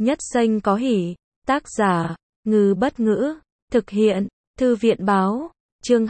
Nhất danh có hỷ. Tác giả, Ngư Bất Ngữ. Thực hiện, Thư viện Báo. Chương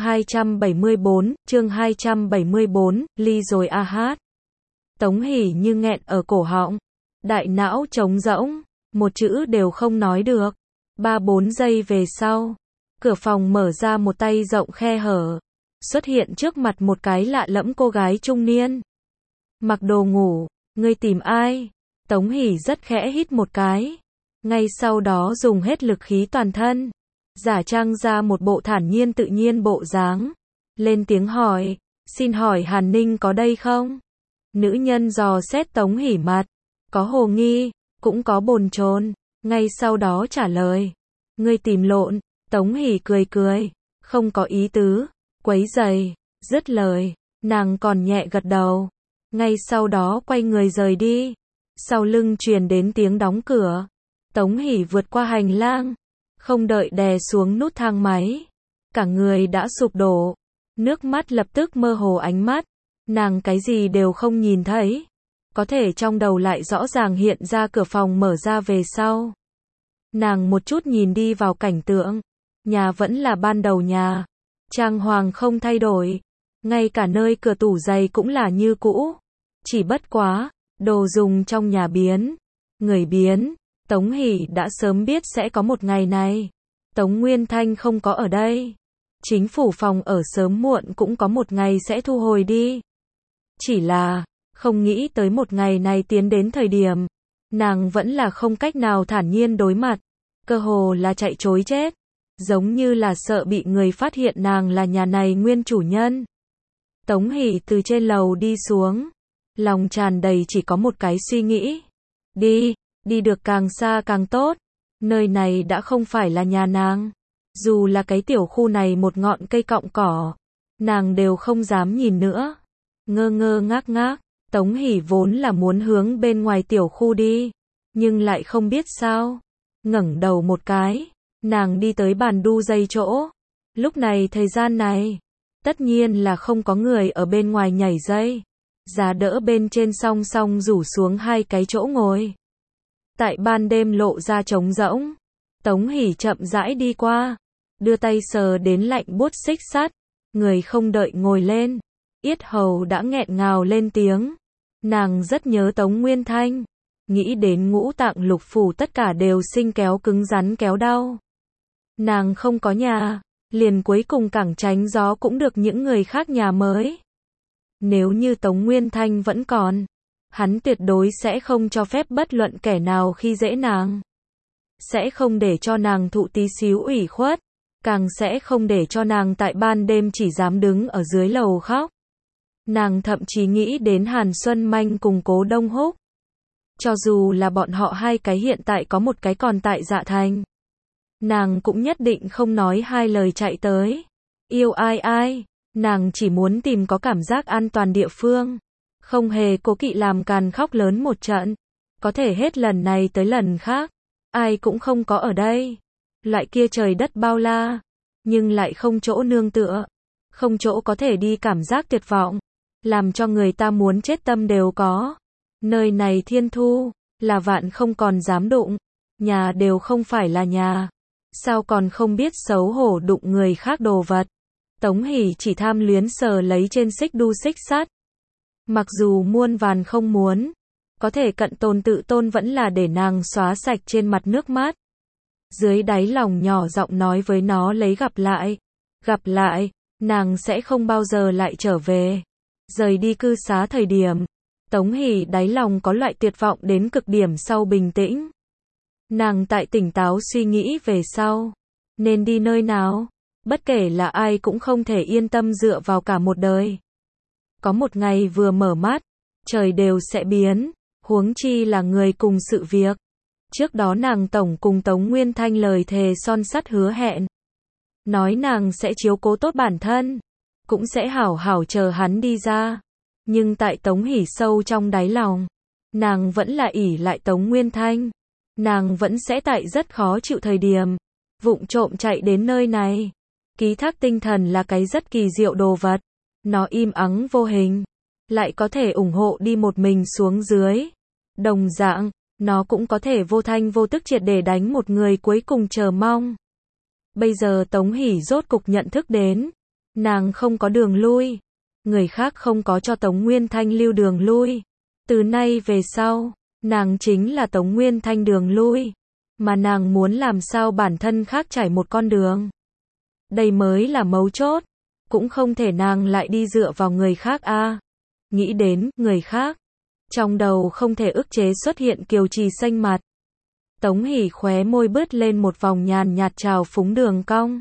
274, ly rồi a hát. Tống Hỷ như nghẹn ở cổ họng. Đại não trống rỗng, một chữ đều không nói được. 3-4 giây về sau, cửa phòng mở ra, một tay rộng khe hở. Xuất hiện trước mặt một cái lạ lẫm cô gái trung niên. Mặc đồ ngủ, ngươi tìm ai? Tống Hỷ rất khẽ hít một cái. Ngay sau đó dùng hết lực khí toàn thân. Giả trang ra một bộ thản nhiên tự nhiên bộ dáng. Lên tiếng hỏi, xin hỏi Hàn Ninh có đây không? Nữ nhân dò xét Tống Hỷ mặt. Có hồ nghi, cũng có bồn chồn. Ngay sau đó trả lời. Ngươi tìm lộn. Tống Hỷ cười cười. Không có ý tứ. Quấy giày. Dứt lời. Nàng còn nhẹ gật đầu. Ngay sau đó quay người rời đi. Sau lưng truyền đến tiếng đóng cửa. Tống Hỷ vượt qua hành lang. Không đợi đè xuống nút thang máy. Cả người đã sụp đổ. Nước mắt lập tức mơ hồ ánh mắt. Nàng cái gì đều không nhìn thấy. Có thể trong đầu lại rõ ràng hiện ra cửa phòng mở ra về sau. Nàng một chút nhìn đi vào cảnh tượng. Nhà vẫn là ban đầu nhà. Trang hoàng không thay đổi. Ngay cả nơi cửa tủ giày cũng là như cũ. Chỉ bất quá, đồ dùng trong nhà biến. Người biến. Tống Hỷ đã sớm biết sẽ có một ngày này. Tống Nguyên Thanh không có ở đây. Chính phủ phòng ở sớm muộn cũng có một ngày sẽ thu hồi đi. Chỉ là, không nghĩ tới một ngày này tiến đến thời điểm. Nàng vẫn là không cách nào thản nhiên đối mặt. Cơ hồ là chạy trối chết. Giống như là sợ bị người phát hiện nàng là nhà này nguyên chủ nhân. Tống Hỷ từ trên lầu đi xuống. Lòng tràn đầy chỉ có một cái suy nghĩ. Đi được càng xa càng tốt. Nơi này đã không phải là nhà nàng. Dù là cái tiểu khu này một ngọn cây cọng cỏ, nàng đều không dám nhìn nữa. Ngơ ngơ ngác ngác, Tống Hỷ vốn là muốn hướng bên ngoài tiểu khu đi, nhưng lại không biết sao. Ngẩng đầu một cái, nàng đi tới bàn đu dây chỗ. Lúc này thời gian này, tất nhiên là không có người ở bên ngoài nhảy dây. Giá đỡ bên trên song song rủ xuống hai cái chỗ ngồi. Tại ban đêm lộ ra trống rỗng. Tống Hỷ chậm rãi đi qua. Đưa tay sờ đến lạnh buốt xích sắt. Người không đợi ngồi lên. Yết hầu đã nghẹn ngào lên tiếng. Nàng rất nhớ Tống Nguyên Thanh. Nghĩ đến ngũ tạng lục phủ tất cả đều sinh kéo cứng rắn kéo đau. Nàng không có nhà. Liền cuối cùng cẳng tránh gió cũng được những người khác nhà mới. Nếu như Tống Nguyên Thanh vẫn còn, hắn tuyệt đối sẽ không cho phép bất luận kẻ nào khi dễ nàng. Sẽ không để cho nàng thụ tí xíu ủy khuất. Càng sẽ không để cho nàng tại ban đêm chỉ dám đứng ở dưới lầu khóc. Nàng thậm chí nghĩ đến Hàn Xuân Manh cùng Cố Đông Húc. Cho dù là bọn họ hai cái hiện tại có một cái còn tại Dạ Thành. Nàng cũng nhất định không nói hai lời chạy tới. Yêu ai, nàng chỉ muốn tìm có cảm giác an toàn địa phương. Không hề cố kỵ làm càn khóc lớn một trận. Có thể hết lần này tới lần khác. Ai cũng không có ở đây. Loại kia trời đất bao la. Nhưng lại không chỗ nương tựa. Không chỗ có thể đi cảm giác tuyệt vọng. Làm cho người ta muốn chết tâm đều có. Nơi này thiên thu. Là vạn không còn dám đụng. Nhà đều không phải là nhà. Sao còn không biết xấu hổ đụng người khác đồ vật. Tống Hỷ chỉ tham luyến sờ lấy trên xích đu xích sắt. Mặc dù muôn vàn không muốn, có thể cận tôn tự tôn vẫn là để nàng xóa sạch trên mặt nước mắt. Dưới đáy lòng nhỏ giọng nói với nó lấy gặp lại, nàng sẽ không bao giờ lại trở về. Rời đi cư xá thời điểm, Tống Hỷ đáy lòng có loại tuyệt vọng đến cực điểm sau bình tĩnh. Nàng tại tỉnh táo suy nghĩ về sau, nên đi nơi nào, bất kể là ai cũng không thể yên tâm dựa vào cả một đời. Có một ngày vừa mở mắt, trời đều sẽ biến, huống chi là người cùng sự việc. Trước đó nàng tổng cùng Tống Nguyên Thanh lời thề son sắt hứa hẹn. Nói nàng sẽ chiếu cố tốt bản thân, cũng sẽ hảo hảo chờ hắn đi ra. Nhưng tại Tống Hỷ sâu trong đáy lòng, nàng vẫn là ỷ lại Tống Nguyên Thanh. Nàng vẫn sẽ tại rất khó chịu thời điểm, vụng trộm chạy đến nơi này. Ký thác tinh thần là cái rất kỳ diệu đồ vật. Nó im ắng vô hình, lại có thể ủng hộ đi một mình xuống dưới. Đồng dạng, nó cũng có thể vô thanh vô tức triệt để đánh một người cuối cùng chờ mong. Bây giờ Tống Hỷ rốt cục nhận thức đến, nàng không có đường lui, người khác không có cho Tống Nguyên Thanh lưu đường lui. Từ nay về sau, nàng chính là Tống Nguyên Thanh đường lui, mà nàng muốn làm sao bản thân khác trải một con đường. Đây mới là mấu chốt, cũng không thể nàng lại đi dựa vào người khác a. Nghĩ đến người khác, trong đầu không thể ức chế xuất hiện Kiều Trì xanh mặt. Tống Hỷ khóe môi bứt lên một vòng nhàn nhạt trào phúng đường cong.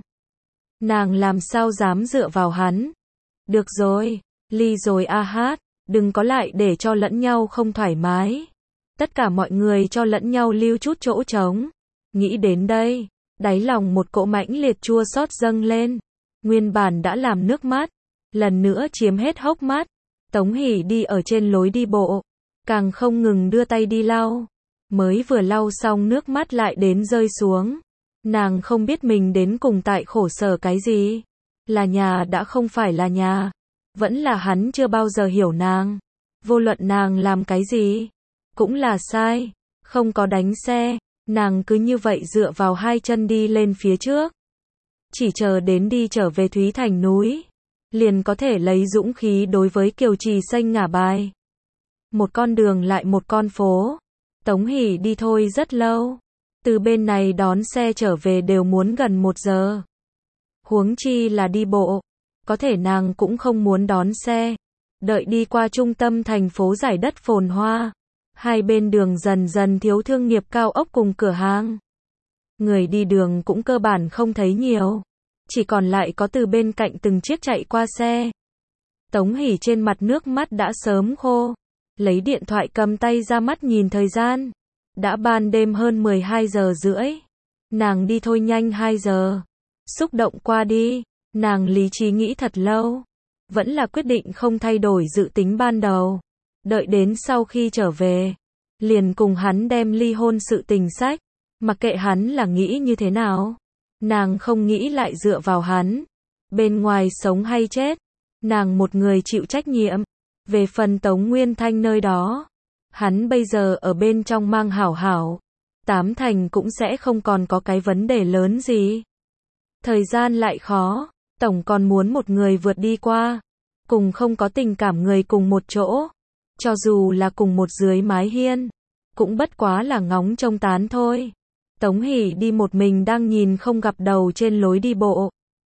Nàng làm sao dám dựa vào hắn. Được rồi, ly rồi a hát, đừng có lại để cho lẫn nhau không thoải mái. Tất cả mọi người cho lẫn nhau lưu chút chỗ trống. Nghĩ đến đây, đáy lòng một cỗ mãnh liệt chua xót dâng lên. Nguyên bản đã làm nước mắt, lần nữa chiếm hết hốc mắt. Tống Hỷ đi ở trên lối đi bộ, càng không ngừng đưa tay đi lau. Mới vừa lau xong nước mắt lại đến rơi xuống. Nàng không biết mình đến cùng tại khổ sở cái gì. Là nhà đã không phải là nhà. Vẫn là hắn chưa bao giờ hiểu nàng. Vô luận nàng làm cái gì, cũng là sai. Không có đánh xe, nàng cứ như vậy dựa vào hai chân đi lên phía trước. Chỉ chờ đến đi trở về Thúy Thành núi, liền có thể lấy dũng khí đối với Kiều Trì xanh ngả bài. Một con đường lại một con phố. Tống Hỷ đi thôi rất lâu. Từ bên này đón xe trở về đều muốn gần 1 giờ. Huống chi là đi bộ. Có thể nàng cũng không muốn đón xe. Đợi đi qua trung tâm thành phố giải đất phồn hoa. Hai bên đường dần dần thiếu thương nghiệp cao ốc cùng cửa hàng. Người đi đường cũng cơ bản không thấy nhiều. Chỉ còn lại có từ bên cạnh từng chiếc chạy qua xe. Tống Hỷ trên mặt nước mắt đã sớm khô. Lấy điện thoại cầm tay ra mắt nhìn thời gian. Đã ban đêm hơn 12 giờ rưỡi. Nàng đi thôi nhanh 2 giờ. Xúc động qua đi. Nàng lý trí nghĩ thật lâu. Vẫn là quyết định không thay đổi dự tính ban đầu. Đợi đến sau khi trở về, liền cùng hắn đem ly hôn sự tình sách. Mặc kệ hắn là nghĩ như thế nào. Nàng không nghĩ lại dựa vào hắn. Bên ngoài sống hay chết, nàng một người chịu trách nhiệm. Về phần Tống Nguyên Thanh nơi đó, hắn bây giờ ở bên trong mang hảo hảo. 8 thành cũng sẽ không còn có cái vấn đề lớn gì. Thời gian lại khó, tổng còn muốn một người vượt đi qua. Cùng không có tình cảm người cùng một chỗ. Cho dù là cùng một dưới mái hiên, cũng bất quá là ngóng trông tán thôi. Tống Hỷ đi một mình đang nhìn không gặp đầu trên lối đi bộ.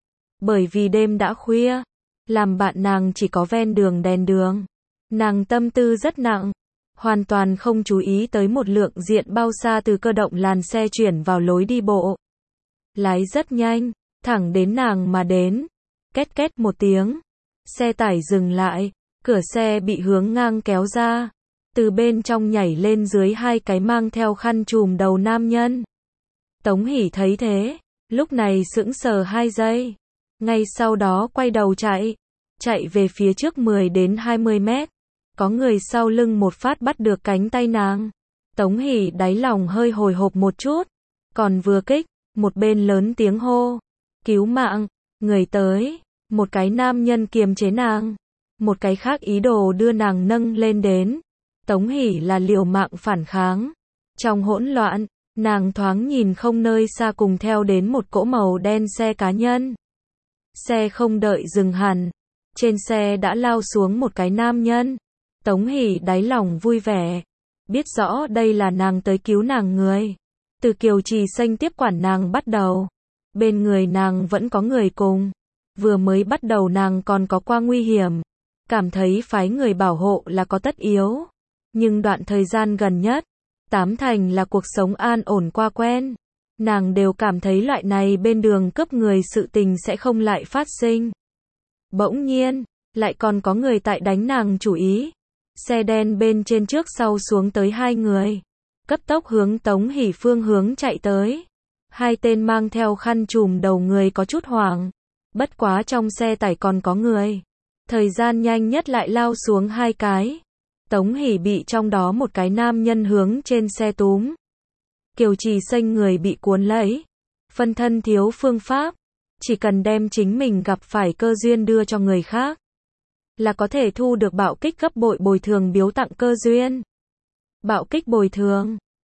Bởi vì đêm đã khuya, làm bạn nàng chỉ có ven đường đèn đường. Nàng tâm tư rất nặng, hoàn toàn không chú ý tới một lượng diện bao xa từ cơ động làn xe chuyển vào lối đi bộ. Lái rất nhanh, thẳng đến nàng mà đến. Két két một tiếng, xe tải dừng lại, cửa xe bị hướng ngang kéo ra. Từ bên trong nhảy lên dưới hai cái mang theo khăn trùm đầu nam nhân. Tống Hỷ thấy thế, lúc này sững sờ 2 giây. Ngay sau đó quay đầu chạy về phía trước 10 đến 20 mét. Có người sau lưng một phát bắt được cánh tay nàng. Tống Hỷ đáy lòng hơi hồi hộp một chút. Còn vừa kích, một bên lớn tiếng hô. Cứu mạng, người tới. Một cái nam nhân kiềm chế nàng. Một cái khác ý đồ đưa nàng nâng lên đến. Tống Hỷ là liều mạng phản kháng. Trong hỗn loạn, nàng thoáng nhìn không nơi xa cùng theo đến một cỗ màu đen xe cá nhân. Xe không đợi dừng hẳn. Trên xe đã lao xuống một cái nam nhân. Tống Hỷ đáy lòng vui vẻ. Biết rõ đây là nàng tới cứu nàng người. Từ Kiều Trì xanh tiếp quản nàng bắt đầu. Bên người nàng vẫn có người cùng. Vừa mới bắt đầu nàng còn có qua nguy hiểm. Cảm thấy phái người bảo hộ là có tất yếu. Nhưng đoạn thời gian gần nhất, 8 thành là cuộc sống an ổn qua quen. Nàng đều cảm thấy loại này bên đường cướp người sự tình sẽ không lại phát sinh. Bỗng nhiên, lại còn có người tại đánh nàng chủ ý. Xe đen bên trên trước sau xuống tới 2 người. Cấp tốc hướng Tống Hỷ phương hướng chạy tới. 2 tên mang theo khăn trùm đầu người có chút hoảng. Bất quá trong xe tải còn có người. Thời gian nhanh nhất lại lao xuống 2 cái. Tống Hỷ bị trong đó một cái nam nhân hướng trên xe túm. Kiều Trì xanh người bị cuốn lấy. Phân thân thiếu phương pháp. Chỉ cần đem chính mình gặp phải cơ duyên đưa cho người khác, là có thể thu được bạo kích gấp bội bồi thường biếu tặng cơ duyên. Bạo kích bồi thường.